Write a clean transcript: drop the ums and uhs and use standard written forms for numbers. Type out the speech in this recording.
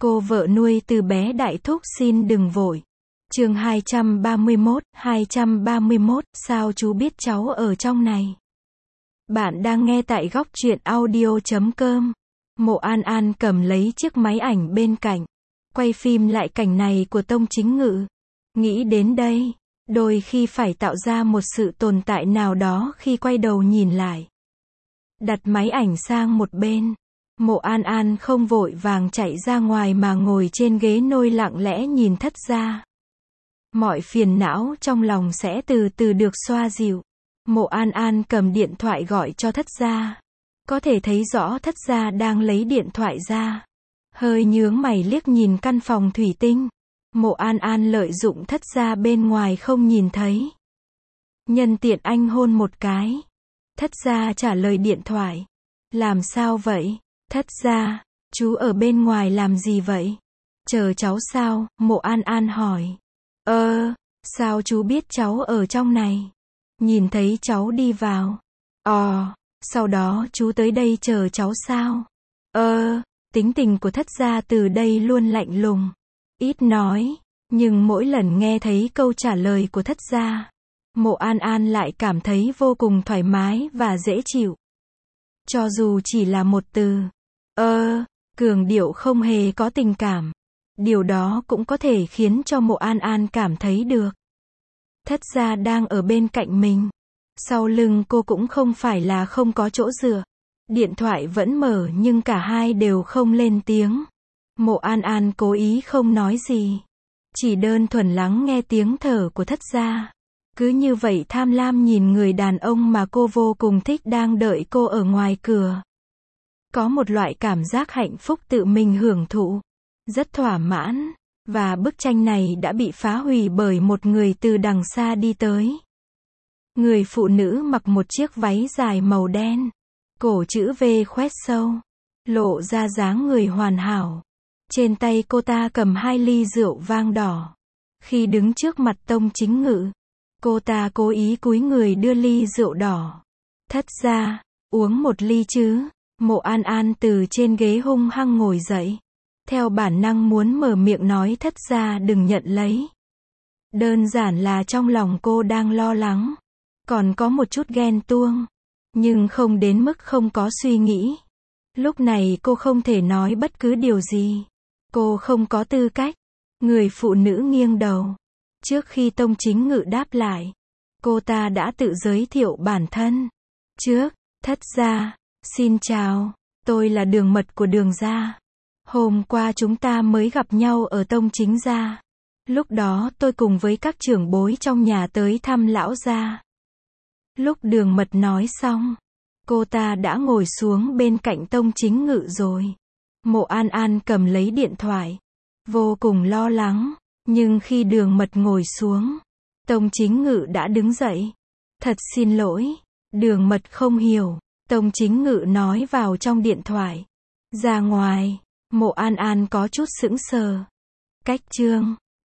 Cô vợ nuôi từ bé đại thúc xin đừng vội. Chương 231, sao chú biết cháu ở trong này? Bạn đang nghe tại góc truyện audio.com. Mộ An An cầm lấy chiếc máy ảnh bên cạnh, quay phim lại cảnh này của Tông Chính Ngự. Nghĩ đến đây, đôi khi phải tạo ra một sự tồn tại nào đó khi quay đầu nhìn lại. Đặt máy ảnh sang một bên, Mộ An An không vội vàng chạy ra ngoài mà ngồi trên ghế nôi lặng lẽ nhìn Thất Gia. Mọi phiền não trong lòng sẽ từ từ được xoa dịu. Mộ An An cầm điện thoại gọi cho Thất Gia. Có thể thấy rõ Thất Gia đang lấy điện thoại ra. Hơi nhướng mày liếc nhìn căn phòng thủy tinh. Mộ An An lợi dụng Thất Gia bên ngoài không nhìn thấy. Nhân tiện anh hôn một cái. Thất Gia trả lời điện thoại. Làm sao vậy? Thất Gia, chú ở bên ngoài làm gì vậy? Chờ cháu sao? Mộ An An hỏi. Sao chú biết cháu ở trong này? Nhìn thấy cháu đi vào. Sau đó chú tới đây chờ cháu sao? Tính tình của Thất Gia từ đây luôn lạnh lùng, ít nói, nhưng mỗi lần nghe thấy câu trả lời của Thất Gia, Mộ An An lại cảm thấy vô cùng thoải mái và dễ chịu. Cho dù chỉ là một từ, cường điệu không hề có tình cảm, điều đó cũng có thể khiến cho Mộ An An cảm thấy được. Thất Gia đang ở bên cạnh mình. Sau lưng cô cũng không phải là không có chỗ dựa. Điện thoại vẫn mở nhưng cả hai đều không lên tiếng. Mộ An An cố ý không nói gì. Chỉ đơn thuần lắng nghe tiếng thở của Thất Gia. Cứ như vậy tham lam nhìn người đàn ông mà cô vô cùng thích đang đợi cô ở ngoài cửa. Có một loại cảm giác hạnh phúc tự mình hưởng thụ. Rất thỏa mãn. Và bức tranh này đã bị phá hủy bởi một người từ đằng xa đi tới. Người phụ nữ mặc một chiếc váy dài màu đen. Cổ chữ V khoét sâu. Lộ ra dáng người hoàn hảo. Trên tay cô ta cầm 2 ly rượu vang đỏ. Khi đứng trước mặt Tông Chính Ngự, cô ta cố ý cúi người đưa ly rượu đỏ. Thất Gia, uống một ly chứ? Mộ An An từ trên ghế hung hăng ngồi dậy. Theo bản năng muốn mở miệng nói Thất Gia đừng nhận lấy. Đơn giản là trong lòng cô đang lo lắng. Còn có một chút ghen tuông. Nhưng không đến mức không có suy nghĩ. Lúc này cô không thể nói bất cứ điều gì. Cô không có tư cách. Người phụ nữ nghiêng đầu. Trước khi Tông Chính Ngự đáp lại, cô ta đã tự giới thiệu bản thân. Trước, Thất Gia, xin chào, tôi là Đường Mật của Đường gia. Hôm qua chúng ta mới gặp nhau ở Tông Chính gia. Lúc đó tôi cùng với các trưởng bối trong nhà tới thăm lão gia. Lúc Đường Mật nói xong, cô ta đã ngồi xuống bên cạnh Tông Chính Ngự rồi. Mộ An An cầm lấy điện thoại, vô cùng lo lắng, nhưng khi Đường Mật ngồi xuống, Tông Chính Ngự đã đứng dậy. Thật xin lỗi, Đường Mật không hiểu, Tông Chính Ngự nói vào trong điện thoại. Ra ngoài, Mộ An An có chút sững sờ. Cách chương